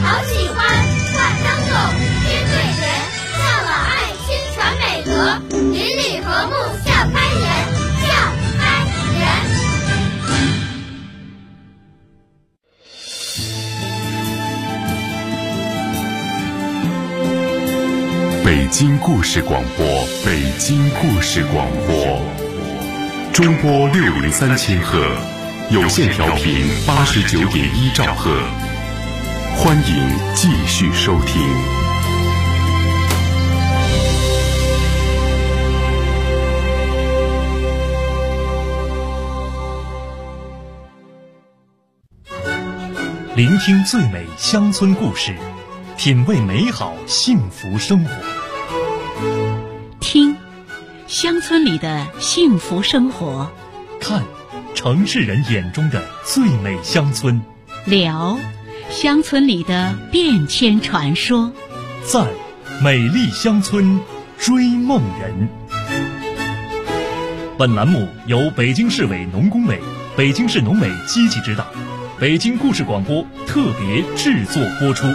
好喜欢，快登录，天对联，孝老爱亲传美德，邻里和睦笑开颜，笑开颜。 北京故事广播，北京故事广播，中波603千赫，有线调频89.1兆赫，欢迎继续收听。 聆听最美乡村故事，品味美好幸福生活。 听乡村里的幸福生活， 看城市人眼中的最美乡村， 聊乡村里的变迁传说， 在美丽乡村追梦人。本栏目由北京市委农工委、北京市农委积极指导，北京故事广播特别制作播出。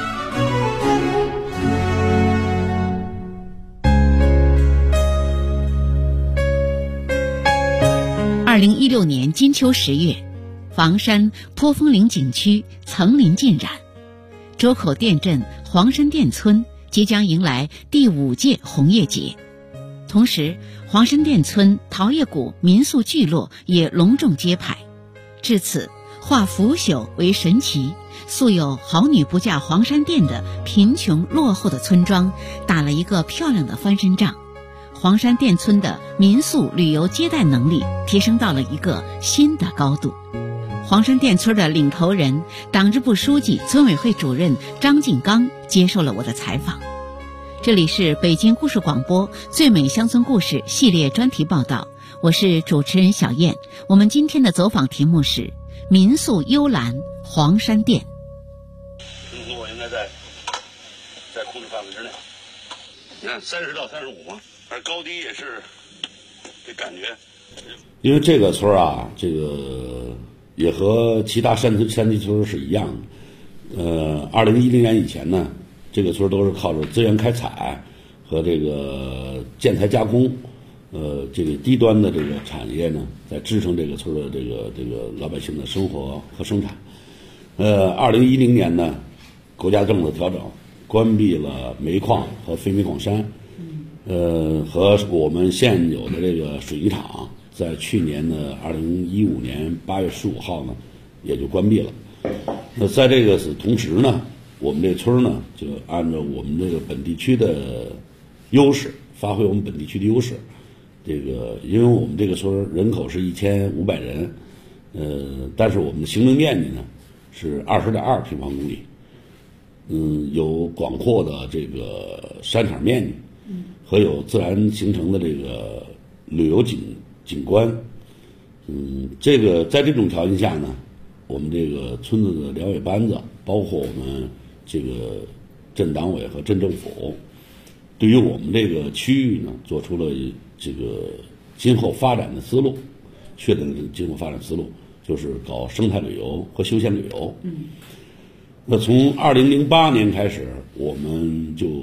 2016年金秋10月，房山坡峰岭景区层林尽染，周口店镇黄山店村即将迎来第5届红叶节。同时，黄山店村桃叶谷民宿聚落也隆重揭牌。至此，化腐朽为神奇，素有好女不嫁黄山店的贫穷落后的村庄打了一个漂亮的翻身仗。黄山店村的民宿旅游接待能力提升到了一个新的高度。黄山店村的领头人、党支部书记、村委会主任张进刚接受了我的采访。这里是北京故事广播最美乡村故事系列专题报道，我是主持人小燕。我们今天的走访题目是民宿幽兰黄山店。 风速应该在控制范围之内。你看30到35嘛，而高低也是这感觉。 因为这个村啊，这个也和其他山地村是一样的。2010年以前呢，这个村都是靠着资源开采和这个建材加工，这个低端的这个产业呢，在支撑这个村的这个老百姓的生活和生产。2010年呢，国家政策调整，关闭了煤矿和非煤矿山，和我们现有的这个水泥厂，在去年的2015年8月15号呢，也就关闭了。那在这个同时呢，我们这村呢，就按照我们这个本地区的优势，发挥我们本地区的优势。这个，因为我们这个村人口是1500人，但是我们的行政面积呢是20.2平方公里，有广阔的这个山场面积，和有自然形成的这个旅游景观，这个在这种条件下呢，我们这个村子的两委班子，包括我们这个镇党委和镇政府，对于我们这个区域呢，做出了这个今后发展的思路，确定了今后发展思路，就是搞生态旅游和休闲旅游。那从2008年开始，我们就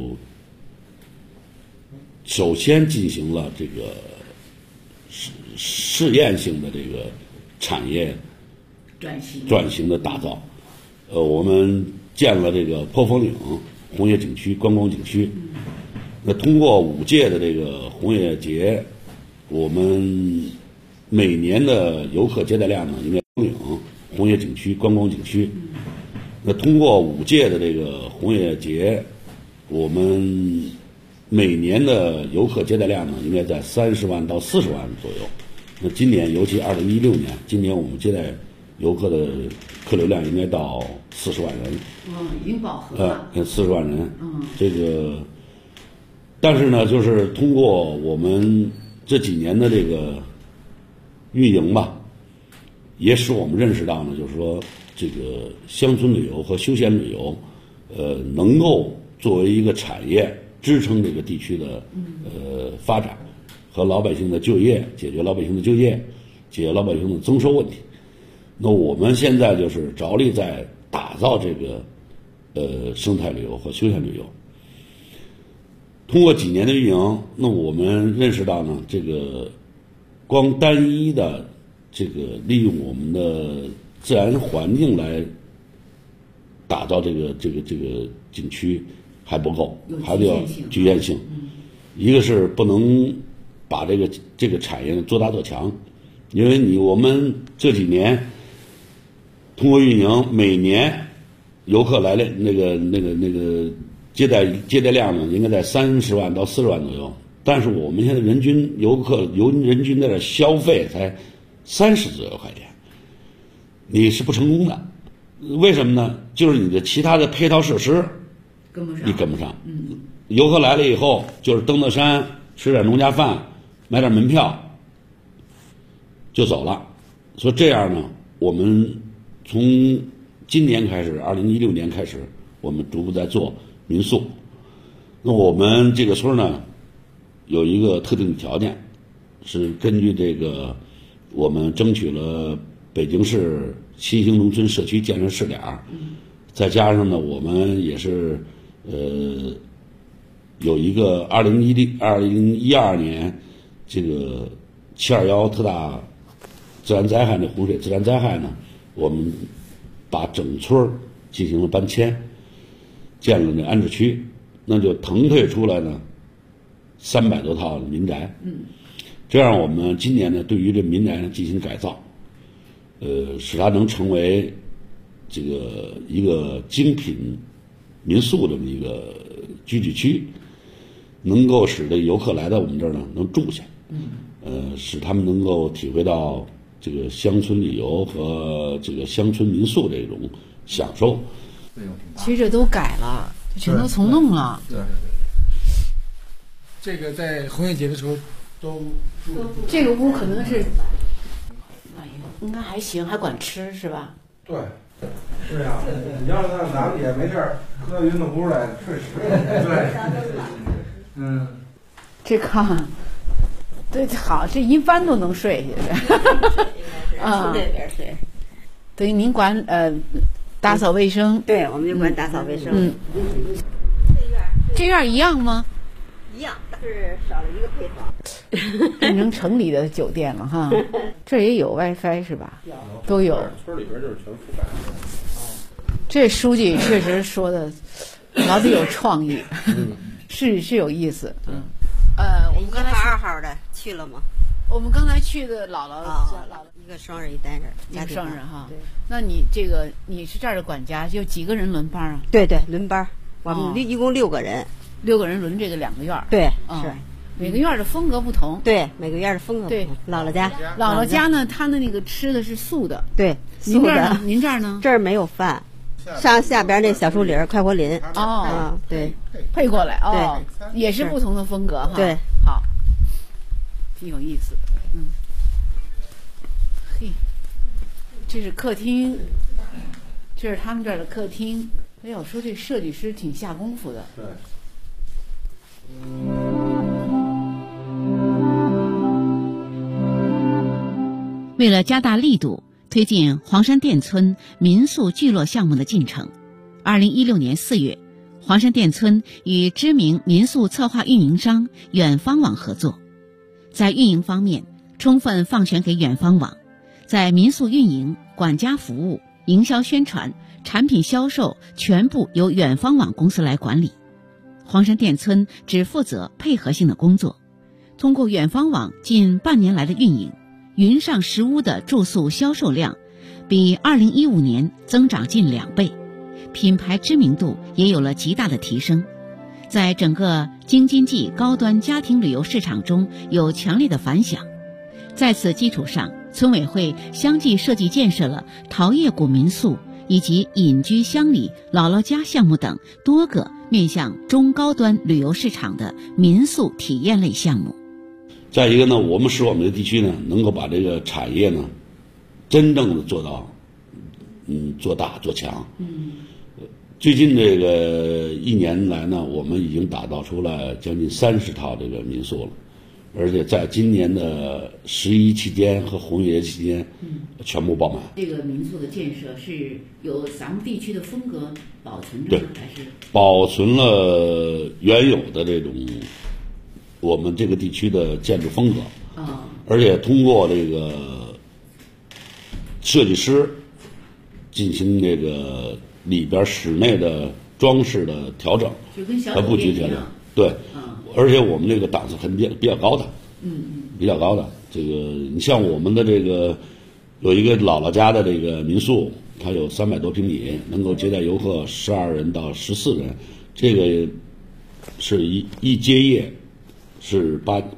首先进行了这个试验性的这个产业转型的打造。我们建了这个坡峰岭红叶景区观光景区。那通过5届的这个红叶节，我们每年的游客接待量呢，应该岭红叶景区观光景区。那通过5届的这个红叶节，我们每年的游客接待量呢，应该在30万到40万左右。那今年，尤其2016年，今年我们接待游客的客流量应该到40万人。 已经饱和了。 40万人。这个。但是呢，就是通过我们这几年的这个运营吧，也使我们认识到呢，就是说这个乡村旅游和休闲旅游，能够作为一个产业支撑这个地区的发展和老百姓的就业，解决老百姓的就业，解决老百姓的增收问题。那我们现在就是着力在打造这个生态旅游和休闲旅游。通过几年的运营，那我们认识到呢，这个光单一的这个利用我们的自然环境来打造这个景区还不够，还得要局限性。一个是不能把这个产业做大做强，因为我们这几年通过运营，每年游客来了那个接待量呢，应该在30万到40万左右。但是我们现在人均在这消费才30左右块钱，你是不成功的。为什么呢？就是你的其他的配套设施你跟不上。游客来了以后，就是登的山，吃点农家饭，买点门票就走了。所以这样呢，我们从今年开始，2016年开始，我们逐步在做民宿。那我们这个村呢，有一个特定的条件，是根据这个我们争取了北京市新兴农村社区建设试点，再加上呢，我们也是有一个2012年这个721特大自然灾害的洪水自然灾害呢，我们把整村进行了搬迁，建了那安置区，那就腾退出来呢300多套民宅。这样我们今年呢，对于这民宅呢进行改造，使它能成为这个一个精品民宿这么一个居住区，能够使这游客来到我们这儿呢能住下，使他们能够体会到这个乡村旅游和这个乡村民宿这种享受。 其实这都改了，全都重弄了。 对，这个在红叶节的时候都这个屋可能是，应该还行，还管吃是吧？ 对，是呀，你要那咱们也没事儿，搁云的屋来睡屎。对， 这炕，对，好，这一般都能睡下去。 从这边睡。 等于您管打扫卫生？ 对，我们就管打扫卫生。 这院一样吗？ 一样，是少了一个配套。 变成城里的酒店了哈。这也有 WiFi 是吧？都有。 村里边就是全覆盖。 这书记确实说的老得有创意，是有意思。我们刚才 2号的去了吗？ 我们刚才去的姥姥一个双人一单人， 一个双人哈。那你你是这儿的管家，就几个人轮班啊？ 对，轮班。我们一共6个人 ，6个人轮这个2个院儿。 对，是每个院的风格不同。 对，每个院的风格不同。姥姥家呢，他的那个吃的是素的。 对， 您这儿呢？您这儿呢？ 这儿没有饭。上下边那小树林快活林对， 配过来也是不同的风格哈。 对， 好，挺有意思的。嘿，这是客厅，这是他们这儿的客厅。哎呦，说这设计师挺下功夫的。 对。 为了加大力度推进黄山店村民宿聚落项目的进程，2016年4月，黄山店村与知名民宿策划运营商远方网合作，在运营方面充分放权给远方网，在民宿运营、管家服务、营销宣传、产品销售全部由远方网公司来管理。黄山店村只负责配合性的工作。通过远方网近半年来的运营，云上石屋的住宿销售量比2015年增长近2倍，品牌知名度也有了极大的提升，在整个京津冀高端家庭旅游市场中有强烈的反响。在此基础上，村委会相继设计建设了桃叶谷民宿以及隐居乡里姥姥家项目等多个面向中高端旅游市场的民宿体验类项目。 再一个呢，我们使我们的地区呢，能够把这个产业呢，真正的做到，做大做强。最近这个1年来呢，我们已经打造出了将近30套这个民宿了， 而且在今年的11期间和红叶节期间，全部爆满。 这个民宿的建设是有咱们地区的风格保存着吗？还是保存了原有的这种我们这个地区的建筑风格，而且通过这个设计师进行这个里边室内的装饰的调整和布局调整，对，而且我们这个档次比较高的，比较高的。这个你像我们的这个有一个姥姥家的这个民宿，它有300多平米，能够接待游客12人到14人，这个是一接业是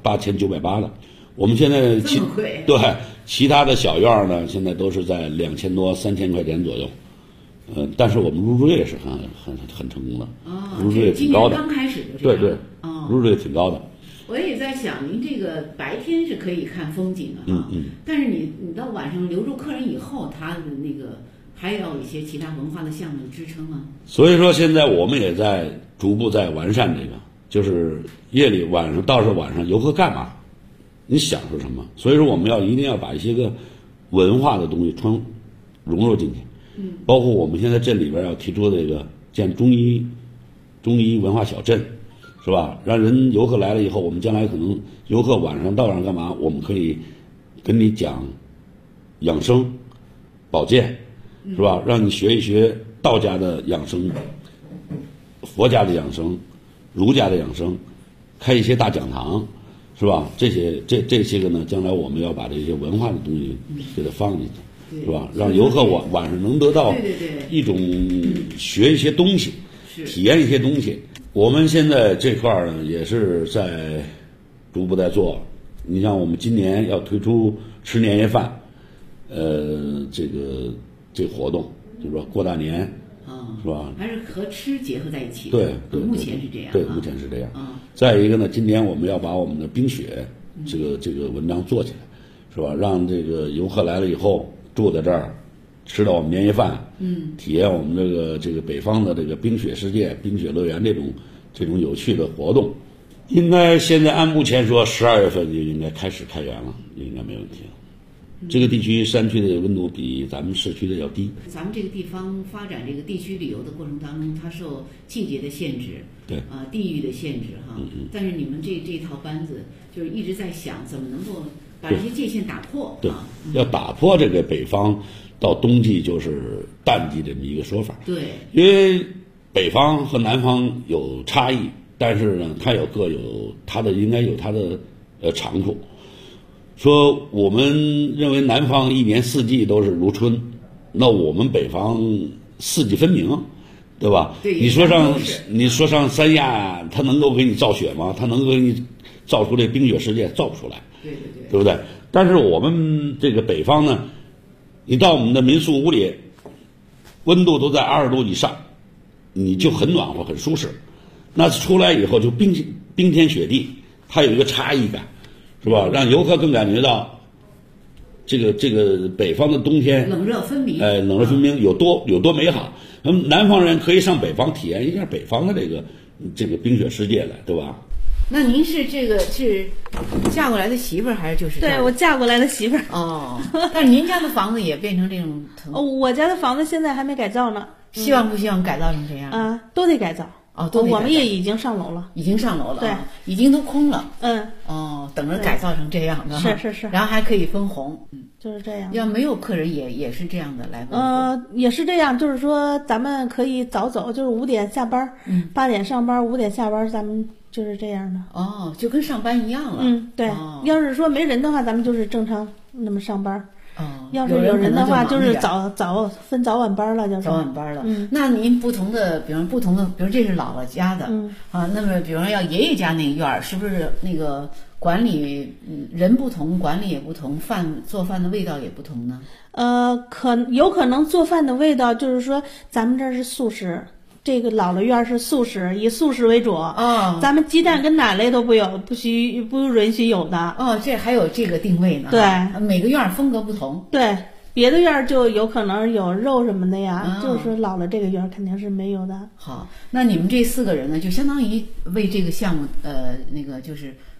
8980的。我们现在其他的小院呢，现在都是在2000多3000块钱左右。但是我们入住率是很成功的，入住率挺高的。 刚开始就这样。 对，入住率挺高的。 我也在想，您这个白天是可以看风景的但是你到晚上留住客人以后，他的那个还要有一些其他文化的项目支撑啊。 所以说，现在我们也在逐步在完善这个，就是夜里晚上游客干嘛，你享受什么？所以说，我们一定要把一些个文化的东西融入进去。包括我们现在镇里边要提出这个建中医文化小镇，是吧？让游客来了以后，我们将来可能游客晚上到晚上干嘛？我们可以跟你讲养生、保健，是吧？让你学一学道家的养生、佛家的养生、儒家的养生，开一些大讲堂，是吧？这些个呢，将来我们要把这些文化的东西给它放进去。是吧？让游客晚上能得到一种学一些东西，体验一些东西。我们现在这块呢，也是在逐步在做。你像我们今年要推出吃年夜饭，这个活动，就是说过大年，是吧？ 还是和吃结合在一起。 对， 目前是这样。 对，目前是这样。再一个呢，今年我们要把我们的冰雪这个文章做起来，是吧？让这个游客来了以后。住在这儿，吃到我们年夜饭，体验我们这个北方的这个冰雪世界、冰雪乐园这种有趣的活动，应该现在按目前说12月份就应该开始开园了，应该没问题了。这个地区山区的温度比咱们市区的要低。 咱们这个地方发展这个地区旅游的过程当中，它受季节的限制， 对地域的限制哈。但是你们这套班子就是一直在想怎么能够把这些界限打破。 对，要打破这个北方到冬季就是淡季这么一个说法。 对， 因为北方和南方有差异，但是呢，它各有它的应该有它的长处。说我们认为南方一年4季都是如春，那我们北方4季分明，对吧？ 对， 你说上三亚，它能够给你造雪吗？它能够给你造出这冰雪世界？造不出来，对不对？但是我们这个北方呢，你到我们的民宿屋里，温度都在20度以上，你就很暖和很舒适。那出来以后就冰天雪地，它有一个差异感。是吧？让游客更感觉到这个北方的冬天冷热分明， 冷热分明有多美好。那么南方人可以上北方体验一下北方的这个冰雪世界来，对吧？ 那您是嫁过来的媳妇儿还是就是对我嫁过来的媳妇儿哦？但是您家的房子也变成这种我家的房子现在还没改造呢。 希望不希望改造成这样？ 都得改造。我们也已经上楼了， 对，已经都空了。等着改造成这样的。 是。 然后还可以分红， 就是这样。 要没有客人也是这样的来分红。 也是这样，就是说咱们可以早走，就是5点下班，8点上班，5点下班，咱们就是这样的。 就跟上班一样了。 对。要是说没人的话，咱们就是正常那么上班。要是有人的话，就是分早晚班了，就是早晚班了。那您比如这是姥姥家的，那么比如说要爷爷家那个院儿，是不是那个管理人不同，管理也不同，做饭的味道也不同呢？ 有可能做饭的味道，就是说咱们这是素食。这个姥姥院是素食，以素食为主。咱们鸡蛋跟奶类都不允许有的。 这还有这个定位呢。 对， 每个院风格不同。 对，别的院就有可能有肉什么的呀，就是姥姥这个院肯定是没有的。 好，那你们这4个人呢，就相当于为这个项目就是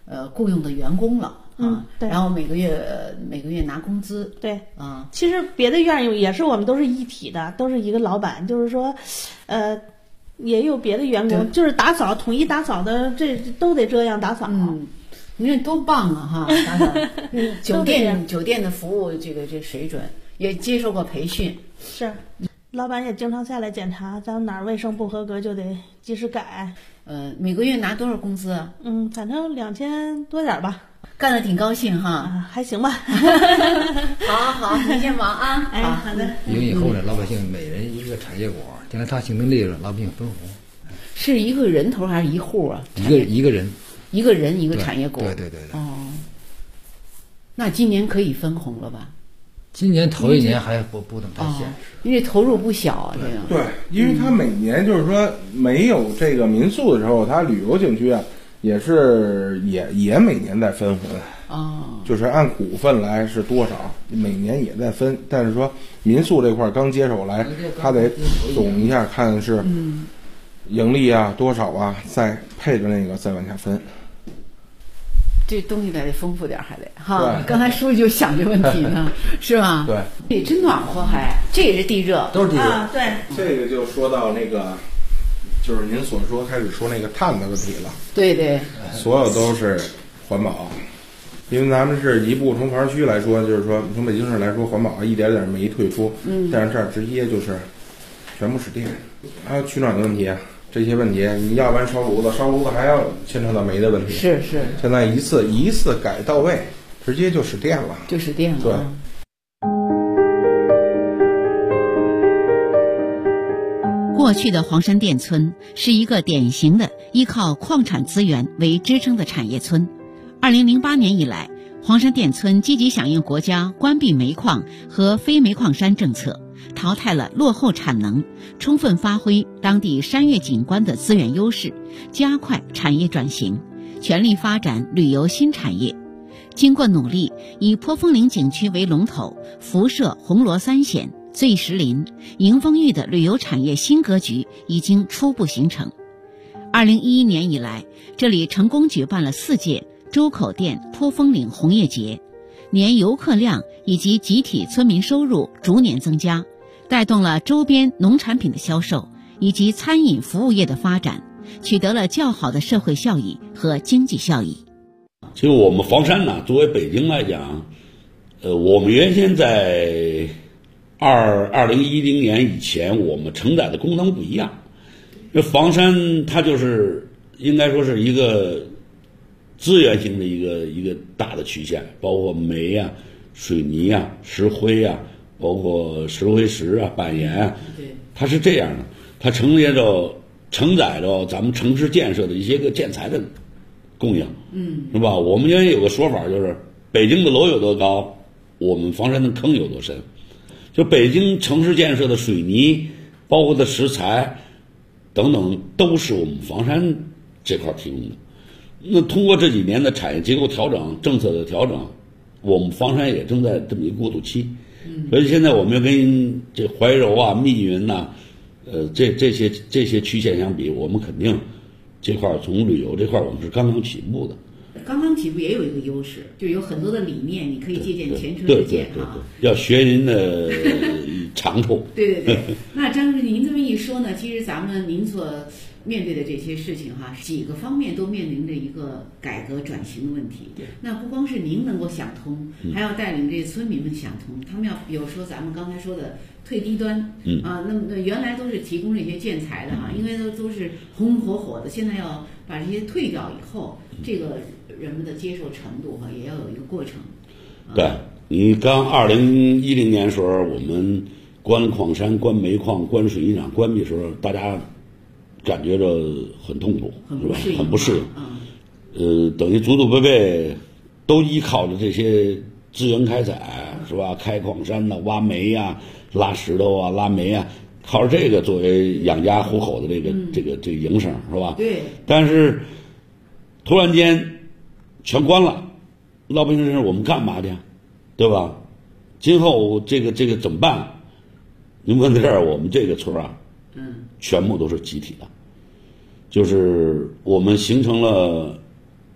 雇佣的员工了。 对， 然后每个月拿工资。 对，其实别的院也是我们都是一体的，都是一个老板，就是说，也有别的员工，就是打扫统一打扫的，这都得这样打扫。 你看多棒啊哈！打扫，酒店的服务这水准也接受过培训。 是，老板也经常下来检查，咱哪儿卫生不合格就得及时改。 每个月拿多少工资啊？ 反正2000多点吧。 干得挺高兴哈， 还行吧。 好，你先忙啊。 好的。 因为以后呢，老百姓每人一个产业果，将来他形成利润，老百姓分红。 是一个人头还是一户啊？ 一个人。 一个人一个产业果。 对。 那今年可以分红了吧？ 今年头一年还不怎么太现实， 因为投入不小啊，这个。 对，因为他每年就是说没有这个民宿的时候，他旅游景区啊。也每年在分红就是按股份来是多少，每年也在分。但是说民宿这块刚接手来，他得总一下看是盈利啊多少啊，再配着那个再往下分。 这东西得丰富点，还得哈。刚才书记就想这问题呢，是吧？ 对， 真暖和，这也是地热， 都是地热。 对， 这个就说到那个。就是您所说开始说那个碳的问题了， 对， 所有都是环保，因为咱们是一部从牌区来说，就是说从北京市来说，环保一点点没退出，但是这儿直接就是全部是电，还有取暖的问题，这些问题，你要不然烧炉子还要牵扯到煤的问题， 是， 现在一次改到位，直接就使电了， 对。 过去的黄山店村是一个典型的依靠矿产资源为支撑的产业村。2008年以来，黄山店村积极响应国家关闭煤矿和非煤矿山政策，淘汰了落后产能，充分发挥当地山岳景观的资源优势，加快产业转型，全力发展旅游新产业。经过努力，以坡峰岭景区为龙头，辐射红螺3县、醉石林、迎风峪的旅游产业新格局已经初步形成。2011年以来，这里成功举办了4届周口店坡峰岭红叶节，年游客量以及集体村民收入逐年增加，带动了周边农产品的销售以及餐饮服务业的发展，取得了较好的社会效益和经济效益。 其实我们房山呢，作为北京来讲，我们原先在2010年以前，我们承载的功能不一样。这房山它就是应该说是一个资源型的一个大的曲线，包括煤啊、水泥啊、石灰啊，包括石灰石啊、板岩啊，它是这样的，它承载着咱们城市建设的一些个建材的供应，是吧？我们原来有个说法，就是北京的楼有多高，我们房山的坑有多深。就北京城市建设的水泥，包括的石材等等，都是我们房山这块提供的。那通过这几年的产业结构调整、政策的调整，我们房山也正在这么一个过渡期。所以现在我们要跟这怀柔啊、密云呐、这些区县相比，我们肯定这块从旅游这块我们是刚刚起步的。 刚刚起步也有一个优势，就有很多的理念，你可以借鉴前车之鉴啊。 要学您的长处。 对。那张书记，您这么一说呢，其实您所面对的这些事情哈，几个方面都面临着一个改革转型的问题。那不光是您能够想通，还要带领这些村民们想通。他们要比如说咱们刚才说的退低端，那么原来都是提供这些建材的哈，因为都是红红火火的，现在要把这些退掉以后，这个人们的接受程度哈也要有一个过程。 对，你刚2010年时候，我们关矿山、关煤矿、关水泥厂关闭的时候，大家感觉着很痛苦，是吧？很不适应。等于祖祖辈辈都依靠着这些资源开采，是吧？开矿山呐、挖煤呀、拉石头啊、拉煤啊，靠着这个作为养家糊口的这个营生，是吧？ 对。 但是突然间全关了，老百姓说我们干嘛去，对吧？今后这个怎么办？您问到这儿，我们这个村啊，全部都是集体的，就是我们形成了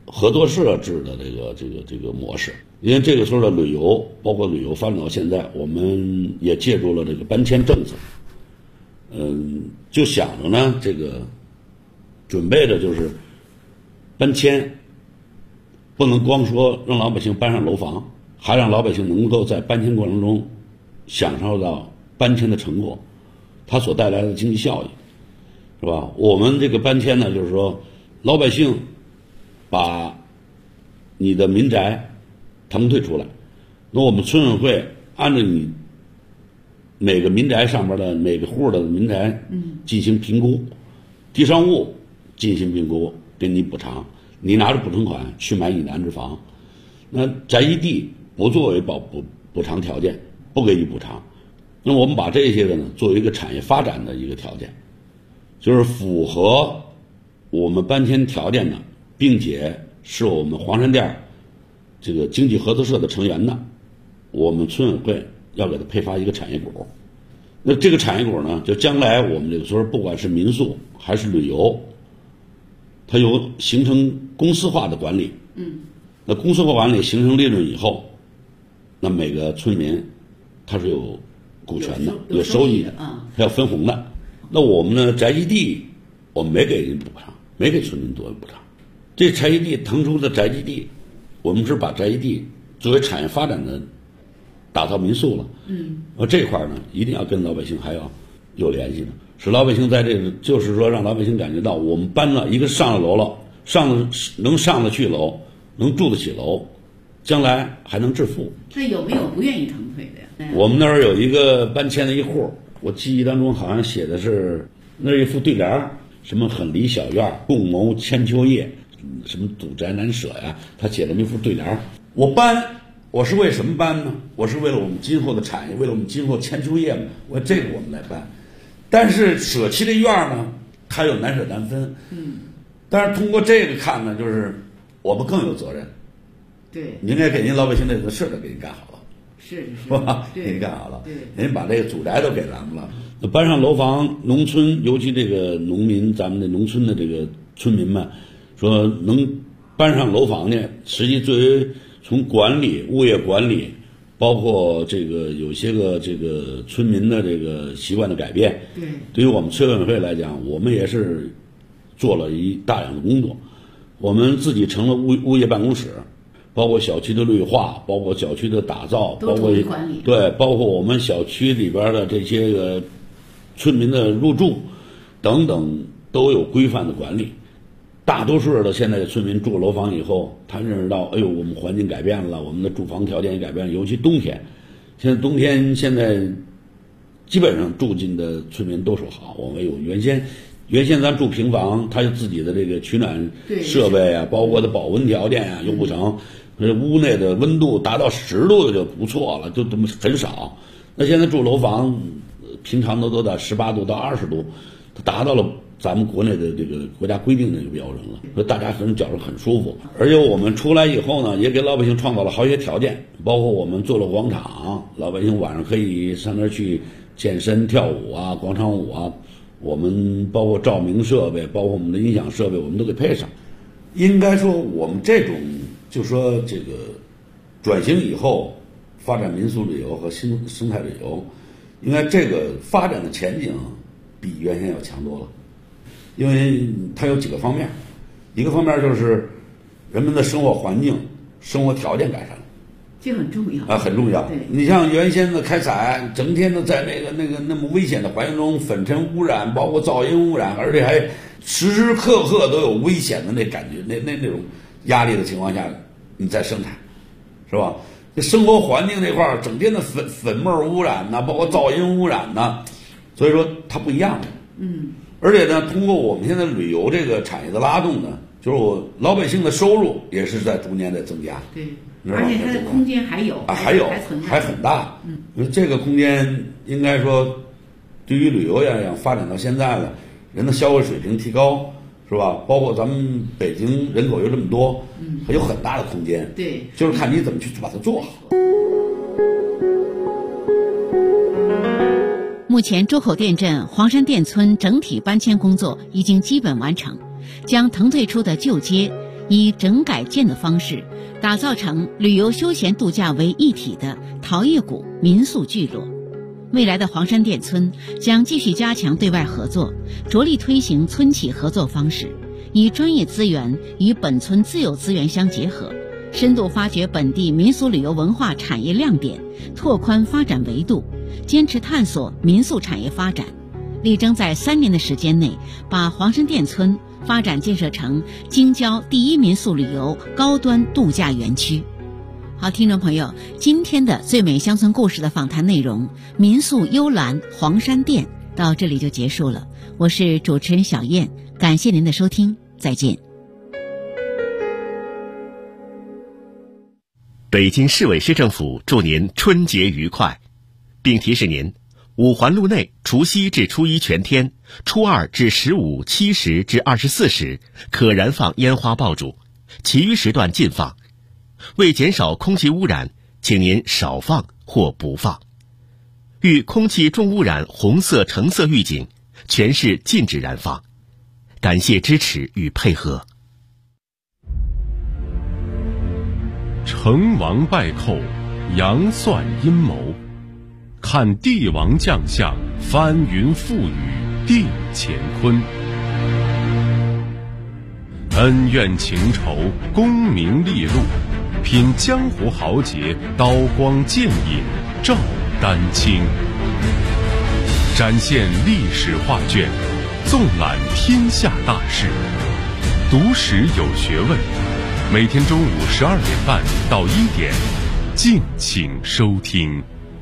合作社制的这个模式。因为这个村的旅游，包括旅游发展到现在，我们也借助了这个搬迁政策。就想着呢，这个准备的就是搬迁，不能光说让老百姓搬上楼房，还让老百姓能够在搬迁过程中享受到搬迁的成果，它所带来的经济效益，是吧？我们这个搬迁呢，就是说老百姓把你的民宅腾退出来，那我们村委会按照你每个民宅上面的每个户的民宅进行评估，地上物进行评估，给你补偿，你拿着补偿款去买你的安置房。那宅基地不作为补偿条件，不给予补偿。那我们把这些个呢作为一个产业发展的一个条件，就是符合我们搬迁条件的，并且是我们黄山店这个经济合作社的成员的，我们村委会要给他配发一个产业股。那这个产业股呢，就将来我们这个村不管是民宿还是旅游，它有形成公司化的管理。那公司化管理形成利润以后，那每个村民他是有股权的，有收益的，他要分红的。那我们呢，宅基地我们没给人补偿，没给村民多补偿。这宅基地腾出的宅基地，我们是把宅基地作为产业发展的打造民宿了。这块呢，一定要跟老百姓还要有联系的，使老百姓在这个，就是说让老百姓感觉到我们搬了一个上了楼了，能上得去楼，能住得起楼，将来还能致富。 这有没有不愿意腾退的呀？ 我们那儿有一个搬迁的一户，我记忆当中好像写的是那一副对联，什么很离小院，共谋千秋业，什么祖宅难舍呀，他写了一副对联。我搬，我是为什么搬呢？我是为了我们今后的产业，为了我们今后千秋业嘛。我这个我们来搬，但是舍弃这院呢，还有难舍难分。但是通过这个看呢，就是我们更有责任。 对， 你应该给您老百姓这个事儿给您干好了， 是吧？给您干好了，人把这个祖宅都给咱们了。那搬上楼房，农村尤其这个农民，咱们的农村的这个村民们，说能搬上楼房呢，实际作为从管理、物业管理，包括这个有些个这个村民的这个习惯的改变，对于我们村委会来讲，我们也是做了一大量的工作。我们自己成了物业办公室，包括小区的绿化，包括小区的打造，包括包括我们小区里边的这些个村民的入住等等，都有规范的管理。大多数的现在的村民住楼房以后，他认识到，哎呦，我们环境改变了，我们的住房条件也改变了，尤其冬天。现在冬天基本上住进的村民都说好，我们有原先咱住平房，它有自己的这个取暖设备啊，包括的保温条件啊，又不成，屋内的温度达到10度就不错了，就很少。那现在住楼房，平常都在18度到20度，达到了咱们国内的这个国家规定的这个标准了，所以大家可能觉着很舒服。而且我们出来以后呢，也给老百姓创造了好些条件，包括我们做了广场，老百姓晚上可以上那儿去健身、跳舞啊、广场舞啊。我们包括照明设备，包括我们的音响设备，我们都给配上。应该说，我们这种就说这个转型以后发展民俗旅游和生态旅游，应该这个发展的前景比原先要强多了。因为它有几个方面，一个方面就是人们的生活环境、生活条件改善了。 这很重要啊，很重要。你像原先的开采，整天的在那么危险的环境中，粉尘污染，包括噪音污染，而且还时时刻刻都有危险的那感觉，那种压力的情况下，你在生产，是吧？这生活环境这块儿，整天的粉末污染呐，包括噪音污染呐，所以说它不一样的。而且呢，通过我们现在旅游这个产业的拉动呢，就是我老百姓的收入也是在逐年的增加。 对。而且它的空间还很大。这个空间应该说，对于旅游来讲，发展到现在了，人的消费水平提高，是吧？包括咱们北京人口又这么多，还有很大的空间。 对， 就是看你怎么去把它做好。 目前周口店镇黄山店村整体搬迁工作已经基本完成，将腾退出的旧街以整改建的方式打造成旅游休闲度假为一体的陶业谷民宿聚落。未来的黄山店村将继续加强对外合作，着力推行村企合作方式，以专业资源与本村自有资源相结合，深度发掘本地民俗旅游文化产业亮点，拓宽发展维度，坚持探索民宿产业发展，力争在3年的时间内把黄山店村发展建设成京郊第1民宿旅游高端度假园区。好，听众朋友，今天的最美乡村故事的访谈内容，民宿幽兰黄山店到这里就结束了。我是主持人小燕，感谢您的收听，再见。 北京市委市政府祝您春节愉快，并提示您5环路内除夕至初1全天，初2至15、7时至24时可燃放烟花爆竹，其余时段禁放。为减少空气污染，请您少放或不放。遇空气重污染红色、橙色预警，全市禁止燃放。感谢支持与配合。 成王败寇，杨算阴谋，看帝王将相，翻云覆雨定乾坤。恩怨情仇，功名利禄，品江湖豪杰，刀光剑影照丹青。展现历史画卷，纵览天下大事，读史有学问。每天中午12点半到1点，敬请收听。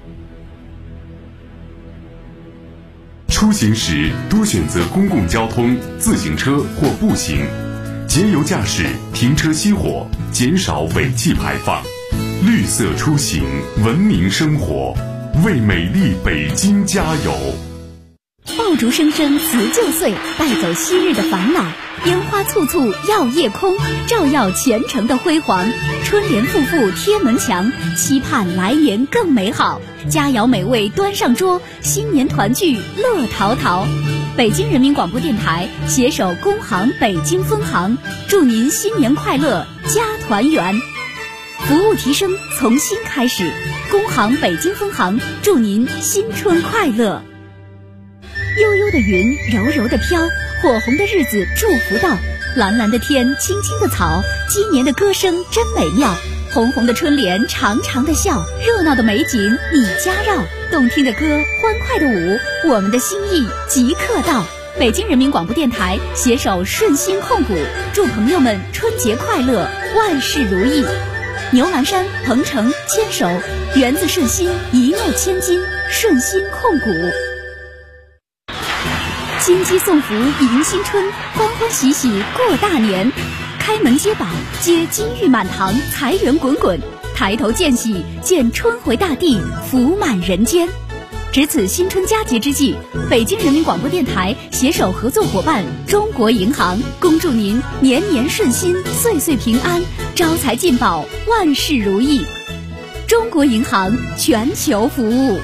出行时多选择公共交通、自行车或步行，节油驾驶，停车熄火，减少尾气排放。绿色出行，文明生活，为美丽北京加油！ 爆竹声声辞旧岁，带走昔日的烦恼；烟花簇簇耀夜空，照耀前程的辉煌。春联复复贴门墙，期盼来年更美好。佳肴美味端上桌，新年团聚乐陶陶。北京人民广播电台携手工行北京分行，祝您新年快乐，家团圆。服务提升从新开始，工行北京分行祝您新春快乐。悠悠的云，柔柔的飘，火红的日子祝福到，蓝蓝的天，青青的草，鸡年的歌声真美妙，红红的春联，长长的笑，热闹的美景你家绕，动听的歌，欢快的舞，我们的心意即刻到。北京人民广播电台携手顺心控股，祝朋友们春节快乐，万事如意。牛栏山、鹏程牵手，源自顺心，一诺千金，顺心控股。金鸡送福迎新春，欢欢喜喜过大年。开门接宝，接金玉满堂，财源滚滚；抬头见喜，见春回大地，福满人间。值此新春佳节之际，北京人民广播电台携手合作伙伴中国银行，恭祝您年年顺心，岁岁平安，招财进宝，万事如意。中国银行全球服务。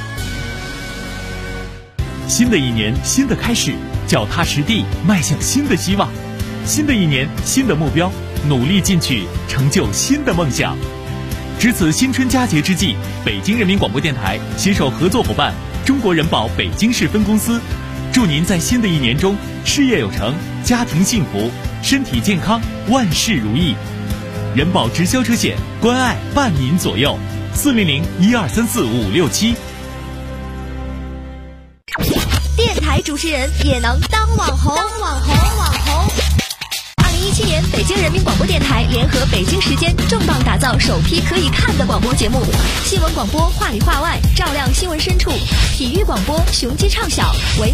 新的一年，新的开始，脚踏实地迈向新的希望。新的一年，新的目标，努力进取，成就新的梦想。值此新春佳节之际，北京人民广播电台携手合作伙伴中国人保北京市分公司，祝您在新的一年中事业有成，家庭幸福，身体健康，万事如意。人保直销车险，关爱伴您左右，400-1234-5567。 电台主持人也能当网红。2017年，北京人民广播电台联合北京时间重磅打造首批可以看的广播节目：新闻广播话里话外，照亮新闻深处；体育广播雄鸡唱晓，